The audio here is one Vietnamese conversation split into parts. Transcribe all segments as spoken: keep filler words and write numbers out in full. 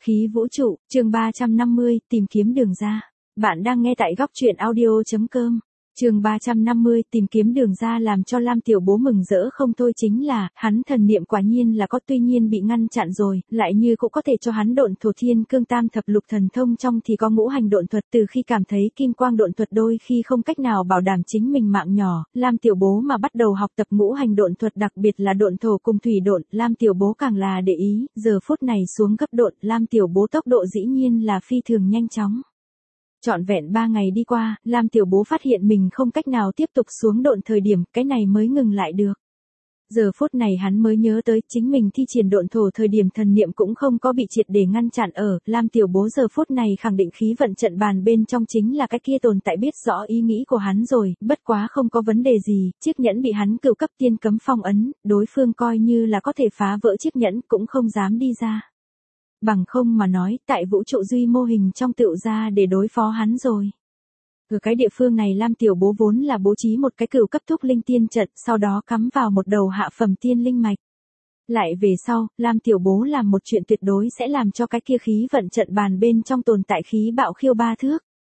Khí vũ trụ, chương ba trăm năm mươi, tìm kiếm đường ra. Bạn đang nghe tại góc truyện audio chấm com. Chương ba trăm năm mươi, tìm kiếm đường ra làm cho Lam Tiểu Bố mừng rỡ không thôi chính là, hắn thần niệm quả nhiên là có tuy nhiên bị ngăn chặn rồi, lại như cũng có thể cho hắn độn thổ thiên cương tam thập lục thần thông trong thì có ngũ hành độn thuật từ khi cảm thấy kim quang độn thuật đôi khi không cách nào bảo đảm chính mình mạng nhỏ, Lam Tiểu Bố mà bắt đầu học tập ngũ hành độn thuật đặc biệt là độn thổ cùng thủy độn, Lam Tiểu Bố càng là để ý, giờ phút này xuống cấp độn, Lam Tiểu Bố tốc độ dĩ nhiên là phi thường nhanh chóng. Trọn vẹn ba ngày đi qua, Lam Tiểu Bố phát hiện mình không cách nào tiếp tục xuống độn thời điểm, cái này mới ngừng lại được. Giờ phút này hắn mới nhớ tới chính mình thi triển độn thổ thời điểm thần niệm cũng không có bị triệt để ngăn chặn ở, Lam Tiểu Bố giờ phút này khẳng định khí vận trận bàn bên trong chính là cái kia tồn tại biết rõ ý nghĩ của hắn rồi, bất quá không có vấn đề gì, chiếc nhẫn bị hắn cửu cấp tiên cấm phong ấn, đối phương coi như là có thể phá vỡ chiếc nhẫn cũng không dám đi ra. Bằng không mà nói, tại vũ trụ duy mô hình trong tựu ra để đối phó hắn rồi. Ở cái địa phương này Lam Tiểu Bố vốn là bố trí một cái cửu cấp thúc linh tiên trận, sau đó cắm vào một đầu hạ phẩm tiên linh mạch. Lại về sau, Lam Tiểu Bố làm một chuyện tuyệt đối sẽ làm cho cái kia khí vận trận bàn bên trong tồn tại khí bạo khiêu ba thước.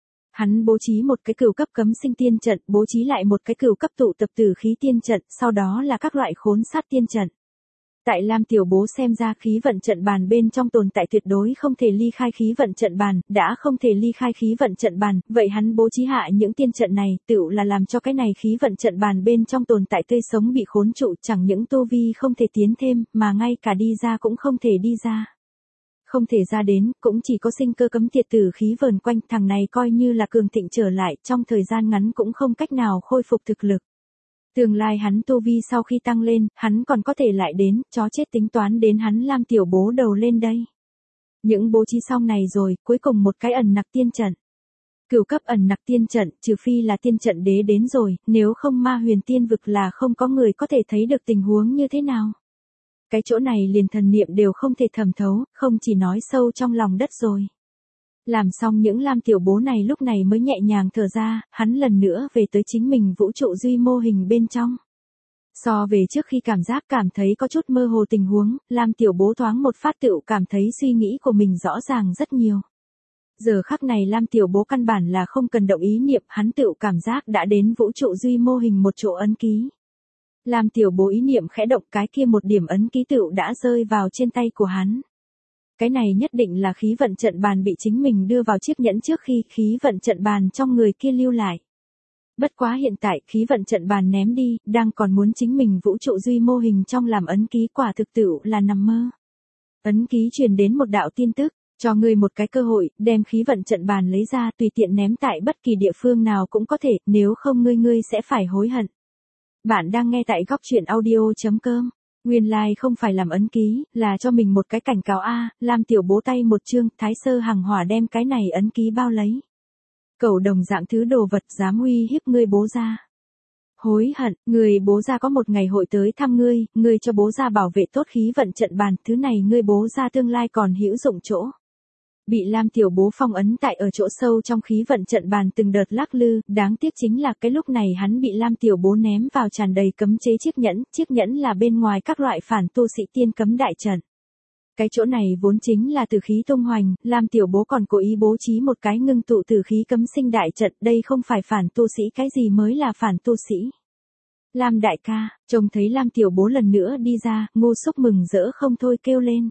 Hắn bố trí một cái cửu cấp cấm sinh tiên trận, bố trí lại một cái cửu cấp tụ tập tử khí tiên trận, sau đó là các loại khốn sát tiên trận. Tại Lam Tiểu Bố xem ra khí vận trận bàn bên trong tồn tại tuyệt đối không thể ly khai khí vận trận bàn, đã không thể ly khai khí vận trận bàn, vậy hắn bố trí hạ những tiên trận này, tựu là làm cho cái này khí vận trận bàn bên trong tồn tại tươi sống bị khốn trụ, chẳng những tu vi không thể tiến thêm, mà ngay cả đi ra cũng không thể đi ra. Không thể ra đến, cũng chỉ có sinh cơ cấm tiệt tử khí vờn quanh, thằng này coi như là cường thịnh trở lại, trong thời gian ngắn cũng không cách nào khôi phục thực lực. Tương lai hắn tu vi sau khi tăng lên, hắn còn có thể lại đến, chó chết tính toán đến hắn Lam Tiểu Bố đầu lên đây. Những bố trí xong này rồi, cuối cùng một cái ẩn nặc tiên trận. Cửu cấp ẩn nặc tiên trận, trừ phi là tiên trận đế đến rồi, nếu không ma huyền tiên vực là không có người có thể thấy được tình huống như thế nào. Cái chỗ này liền thần niệm đều không thể thẩm thấu, không chỉ nói sâu trong lòng đất rồi. Làm xong những Lam Tiểu Bố này lúc này mới nhẹ nhàng thở ra, hắn lần nữa về tới chính mình vũ trụ duy mô hình bên trong. So về trước khi cảm giác cảm thấy có chút mơ hồ tình huống, Lam Tiểu Bố thoáng một phát tựu cảm thấy suy nghĩ của mình rõ ràng rất nhiều. Giờ khắc này Lam Tiểu Bố căn bản là không cần động ý niệm, hắn tựu cảm giác đã đến vũ trụ duy mô hình một chỗ ấn ký. Lam Tiểu Bố ý niệm khẽ động cái kia một điểm ấn ký tựu đã rơi vào trên tay của hắn. Cái này nhất định là khí vận trận bàn bị chính mình đưa vào chiếc nhẫn trước khi khí vận trận bàn trong người kia lưu lại. Bất quá hiện tại khí vận trận bàn ném đi, đang còn muốn chính mình vũ trụ duy mô hình trong làm ấn ký quả thực tựu là nằm mơ. Ấn ký truyền đến một đạo tin tức, cho ngươi một cái cơ hội, đem khí vận trận bàn lấy ra tùy tiện ném tại bất kỳ địa phương nào cũng có thể, nếu không ngươi ngươi sẽ phải hối hận. Bạn đang nghe tại góc truyện audio chấm com. Nguyên lai like không phải làm ấn ký, là cho mình một cái cảnh cáo a, Lam Tiểu Bố tay một chương, Thái Sơ Hằng Hỏa đem cái này ấn ký bao lấy. Cẩu đồng dạng thứ đồ vật dám uy hiếp ngươi bố gia. Hối hận, người bố gia có một ngày hội tới thăm ngươi, ngươi cho bố gia bảo vệ tốt khí vận trận bàn, thứ này ngươi bố gia tương lai còn hữu dụng chỗ. Bị Lam Tiểu Bố phong ấn tại ở chỗ sâu trong khí vận trận bàn từng đợt lắc lư, đáng tiếc chính là cái lúc này hắn bị Lam Tiểu Bố ném vào tràn đầy cấm chế chiếc nhẫn, chiếc nhẫn là bên ngoài các loại phản tu sĩ tiên cấm đại trận. Cái chỗ này vốn chính là tử khí tung hoành, Lam Tiểu Bố còn cố ý bố trí một cái ngưng tụ tử khí cấm sinh đại trận, đây không phải phản tu sĩ cái gì mới là phản tu sĩ. Lam đại ca, trông thấy Lam Tiểu Bố lần nữa đi ra, Ngô Xúc mừng rỡ không thôi kêu lên.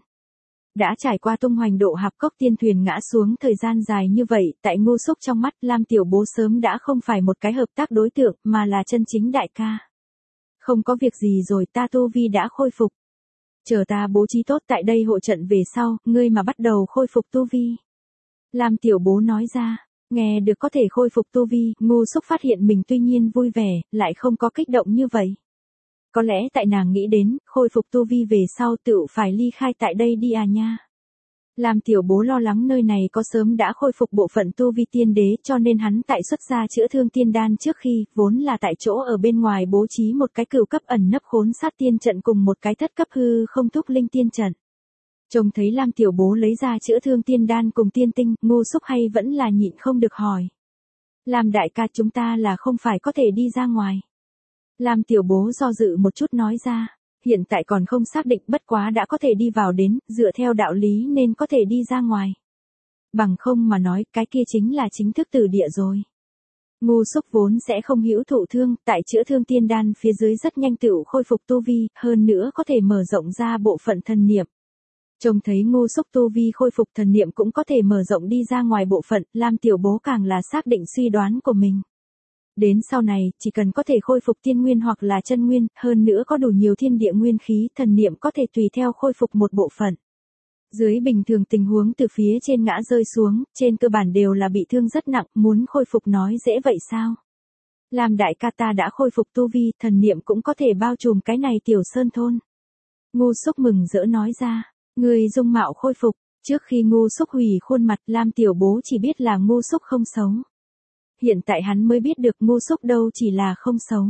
Đã trải qua tung hoành độ hạp cốc tiên thuyền ngã xuống thời gian dài như vậy, tại Ngô Xúc trong mắt Lam Tiểu Bố sớm đã không phải một cái hợp tác đối tượng, mà là chân chính đại ca. Không có việc gì rồi, ta tu vi đã khôi phục. Chờ ta bố trí tốt tại đây hộ trận về sau, ngươi mà bắt đầu khôi phục tu vi. Lam Tiểu Bố nói ra, nghe được có thể khôi phục tu vi, Ngô Xúc phát hiện mình tuy nhiên vui vẻ, lại không có kích động như vậy. Có lẽ tại nàng nghĩ đến, khôi phục tu vi về sau tựu phải ly khai tại đây đi à nha. Lam Tiểu Bố lo lắng nơi này có sớm đã khôi phục bộ phận tu vi tiên đế cho nên hắn tại xuất ra chữa thương tiên đan trước khi, vốn là tại chỗ ở bên ngoài bố trí một cái cửu cấp ẩn nấp khốn sát tiên trận cùng một cái thất cấp hư không thúc linh tiên trận. Trông thấy Lam Tiểu Bố lấy ra chữa thương tiên đan cùng tiên tinh, Ngô Xúc hay vẫn là nhịn không được hỏi. Lam đại ca chúng ta là không phải có thể đi ra ngoài. Lam Tiểu Bố do dự một chút nói ra, hiện tại còn không xác định, bất quá đã có thể đi vào đến, dựa theo đạo lý nên có thể đi ra ngoài. Bằng không mà nói, cái kia chính là chính thức tử địa rồi. Ngu xúc vốn sẽ không hữu thụ thương, tại chữa thương tiên đan phía dưới rất nhanh tựu khôi phục tu vi, hơn nữa có thể mở rộng ra bộ phận thần niệm. Trông thấy ngu xúc tu vi khôi phục thần niệm cũng có thể mở rộng đi ra ngoài bộ phận, Lam Tiểu Bố càng là xác định suy đoán của mình. Đến sau này, chỉ cần có thể khôi phục tiên nguyên hoặc là chân nguyên, hơn nữa có đủ nhiều thiên địa nguyên khí, thần niệm có thể tùy theo khôi phục một bộ phận. Dưới bình thường tình huống từ phía trên ngã rơi xuống, trên cơ bản đều là bị thương rất nặng, muốn khôi phục nói dễ vậy sao? Lam đại ca ta đã khôi phục tu vi, thần niệm cũng có thể bao trùm cái này tiểu sơn thôn. Ngu xúc mừng rỡ nói ra, người dung mạo khôi phục, trước khi ngu xúc hủy khuôn mặt, Lam Tiểu Bố chỉ biết là ngu xúc không xấu. Hiện tại hắn mới biết được ngu xúc đâu chỉ là không xấu.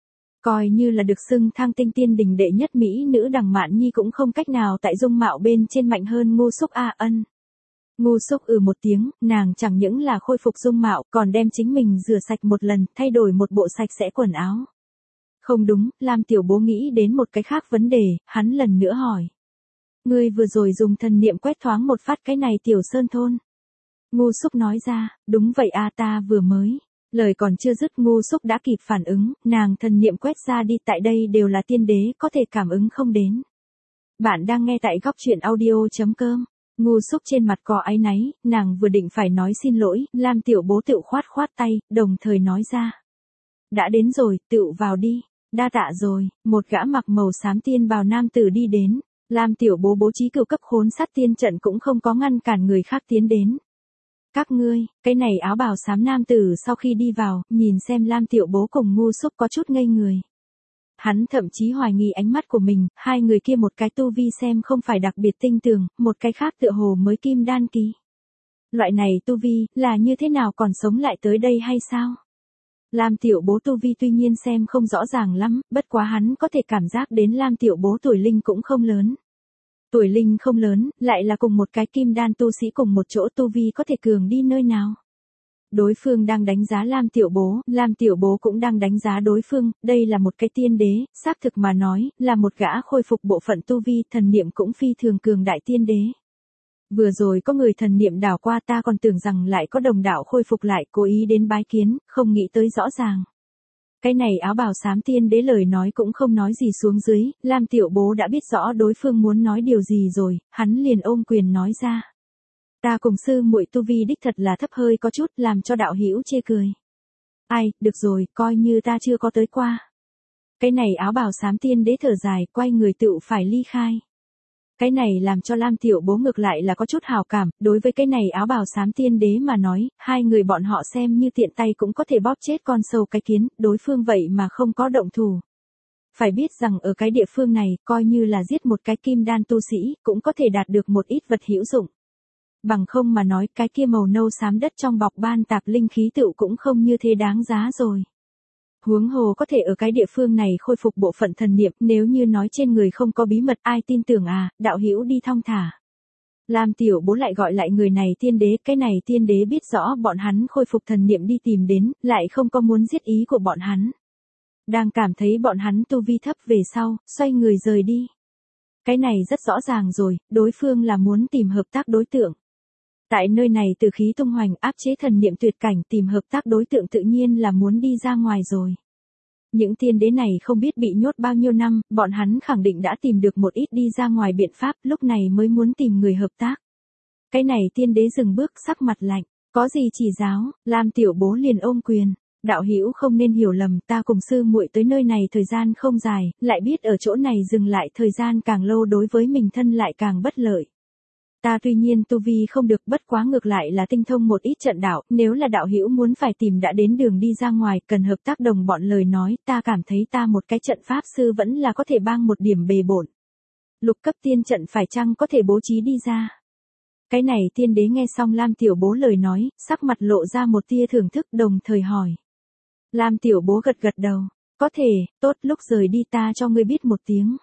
Coi như là được xưng thang tinh tiên đình đệ nhất mỹ nữ Đằng Mạn Nhi cũng không cách nào tại dung mạo bên trên mạnh hơn ngu xúc a ân. Ngu xúc ừ một tiếng, nàng chẳng những là khôi phục dung mạo, còn đem chính mình rửa sạch một lần, thay đổi một bộ sạch sẽ quần áo. Không đúng, Lam Tiểu Bố nghĩ đến một cái khác vấn đề, hắn lần nữa hỏi. Ngươi vừa rồi dùng thần niệm quét thoáng một phát cái này tiểu sơn thôn. Ngu xúc nói ra, đúng vậy a ta vừa mới. Lời còn chưa dứt ngu xúc đã kịp phản ứng, nàng thần niệm quét ra đi, tại đây đều là tiên đế, có thể cảm ứng không đến. Bạn đang nghe tại góc truyện audio.com. Ngu xúc trên mặt có áy náy, nàng vừa định phải nói xin lỗi, Lam Tiểu Bố tựu khoát khoát tay, đồng thời nói ra. Đã đến rồi, tựu vào đi, đa tạ rồi, một gã mặc màu xám tiên bào nam tử đi đến, Lam Tiểu Bố bố trí cửu cấp khốn sát tiên trận cũng không có ngăn cản người khác tiến đến. Các ngươi, cái này áo bào xám nam tử sau khi đi vào, nhìn xem Lam Tiểu Bố cùng ngu xúc có chút ngây người. Hắn thậm chí hoài nghi ánh mắt của mình, hai người kia một cái tu vi xem không phải đặc biệt tinh tường, một cái khác tựa hồ mới kim đan kỳ. Loại này tu vi, là như thế nào còn sống lại tới đây hay sao? Lam Tiểu Bố tu vi tuy nhiên xem không rõ ràng lắm, bất quá hắn có thể cảm giác đến Lam Tiểu Bố tuổi linh cũng không lớn. Tuổi linh không lớn, lại là cùng một cái kim đan tu sĩ cùng một chỗ tu vi có thể cường đi nơi nào. Đối phương đang đánh giá Lam Tiểu Bố, Lam Tiểu Bố cũng đang đánh giá đối phương, đây là một cái tiên đế, xác thực mà nói, là một gã khôi phục bộ phận tu vi, thần niệm cũng phi thường cường đại tiên đế. Vừa rồi có người thần niệm đảo qua ta còn tưởng rằng lại có đồng đạo khôi phục lại, cố ý đến bái kiến, không nghĩ tới rõ ràng. Cái này áo bào xám tiên đế lời nói cũng không nói gì xuống dưới, Lam Tiểu Bố đã biết rõ đối phương muốn nói điều gì rồi, hắn liền ôm quyền nói ra. Ta cùng sư muội tu vi đích thật là thấp hơi có chút, làm cho đạo hữu chê cười. Ai, được rồi, coi như ta chưa có tới qua. Cái này áo bào xám tiên đế thở dài, quay người tựu phải ly khai. Cái này làm cho Lam Tiểu Bố ngược lại là có chút hào cảm, đối với cái này áo bào xám tiên đế mà nói, hai người bọn họ xem như tiện tay cũng có thể bóp chết con sâu cái kiến, đối phương vậy mà không có động thủ. Phải biết rằng ở cái địa phương này, coi như là giết một cái kim đan tu sĩ, cũng có thể đạt được một ít vật hữu dụng. Bằng không mà nói, cái kia màu nâu xám đất trong bọc ban tạp linh khí tựu cũng không như thế đáng giá rồi. Huống hồ có thể ở cái địa phương này khôi phục bộ phận thần niệm, nếu như nói trên người không có bí mật ai tin tưởng à, đạo hữu đi thong thả. Lam Tiểu Bố lại gọi lại người này tiên đế, cái này tiên đế biết rõ bọn hắn khôi phục thần niệm đi tìm đến, lại không có muốn giết ý của bọn hắn. Đang cảm thấy bọn hắn tu vi thấp về sau, xoay người rời đi. Cái này rất rõ ràng rồi, đối phương là muốn tìm hợp tác đối tượng. Tại nơi này từ khí tung hoành áp chế thần niệm tuyệt cảnh, tìm hợp tác đối tượng tự nhiên là muốn đi ra ngoài rồi. Những tiên đế này không biết bị nhốt bao nhiêu năm, bọn hắn khẳng định đã tìm được một ít đi ra ngoài biện pháp, lúc này mới muốn tìm người hợp tác. Cái này tiên đế dừng bước, sắc mặt lạnh, có gì chỉ giáo, Lam Tiểu Bố liền ôm quyền. Đạo hữu không nên hiểu lầm, ta cùng sư muội tới nơi này thời gian không dài, lại biết ở chỗ này dừng lại thời gian càng lâu đối với mình thân lại càng bất lợi. Ta tuy nhiên tu vi không được, bất quá ngược lại là tinh thông một ít trận đạo, nếu là đạo hữu muốn phải tìm đã đến đường đi ra ngoài, cần hợp tác đồng bọn lời nói, ta cảm thấy ta một cái trận pháp sư vẫn là có thể bang một điểm bề bộn. Lục cấp tiên trận phải chăng có thể bố trí đi ra? Cái này tiên đế nghe xong Lam Tiểu Bố lời nói, sắc mặt lộ ra một tia thưởng thức, đồng thời hỏi. Lam Tiểu Bố gật gật đầu, có thể, tốt, lúc rời đi ta cho ngươi biết một tiếng.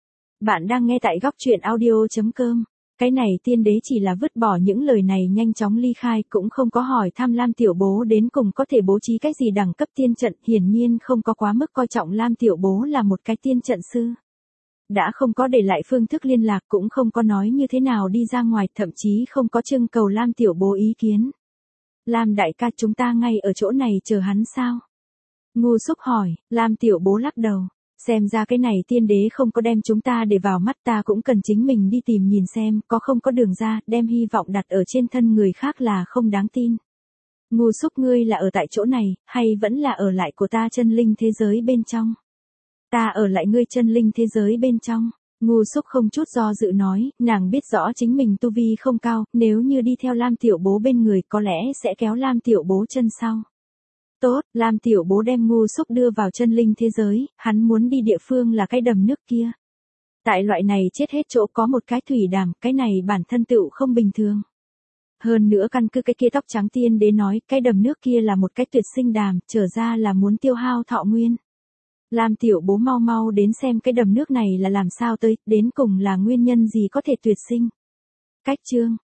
Bạn đang nghe tại góc truyện audio.com. Cái này tiên đế chỉ là vứt bỏ những lời này nhanh chóng ly khai, cũng không có hỏi thăm Lam Tiểu Bố đến cùng có thể bố trí cái gì đẳng cấp tiên trận, hiển nhiên không có quá mức coi trọng Lam Tiểu Bố là một cái tiên trận sư. Đã không có để lại phương thức liên lạc, cũng không có nói như thế nào đi ra ngoài, thậm chí không có trưng cầu Lam tiểu bố ý kiến. Lam đại ca, chúng ta ngay ở chỗ này chờ hắn sao? Ngu Xúc hỏi. Lam tiểu bố lắc đầu. Xem ra cái này tiên đế không có đem chúng ta để vào mắt, ta cũng cần chính mình đi tìm nhìn xem, có không có đường ra, đem hy vọng đặt ở trên thân người khác là không đáng tin. Ngu Xúc, ngươi là ở tại chỗ này, hay vẫn là ở lại của ta chân linh thế giới bên trong? Ta ở lại ngươi chân linh thế giới bên trong. Ngu Xúc không chút do dự nói, nàng biết rõ chính mình tu vi không cao, nếu như đi theo Lam tiểu bố bên người có lẽ sẽ kéo Lam tiểu bố chân sau. Tốt, Lam tiểu bố đem Ngu Xúc đưa vào chân linh thế giới, hắn muốn đi địa phương là cái đầm nước kia. Tại loại này chết hết chỗ có một cái thủy đàm, cái này bản thân tựu không bình thường. Hơn nữa căn cứ cái kia tóc trắng tiên đế nói, cái đầm nước kia là một cái tuyệt sinh đàm, trở ra là muốn tiêu hao thọ nguyên. Lam tiểu bố mau mau đến xem cái đầm nước này là làm sao tới, đến cùng là nguyên nhân gì có thể tuyệt sinh. Cách chương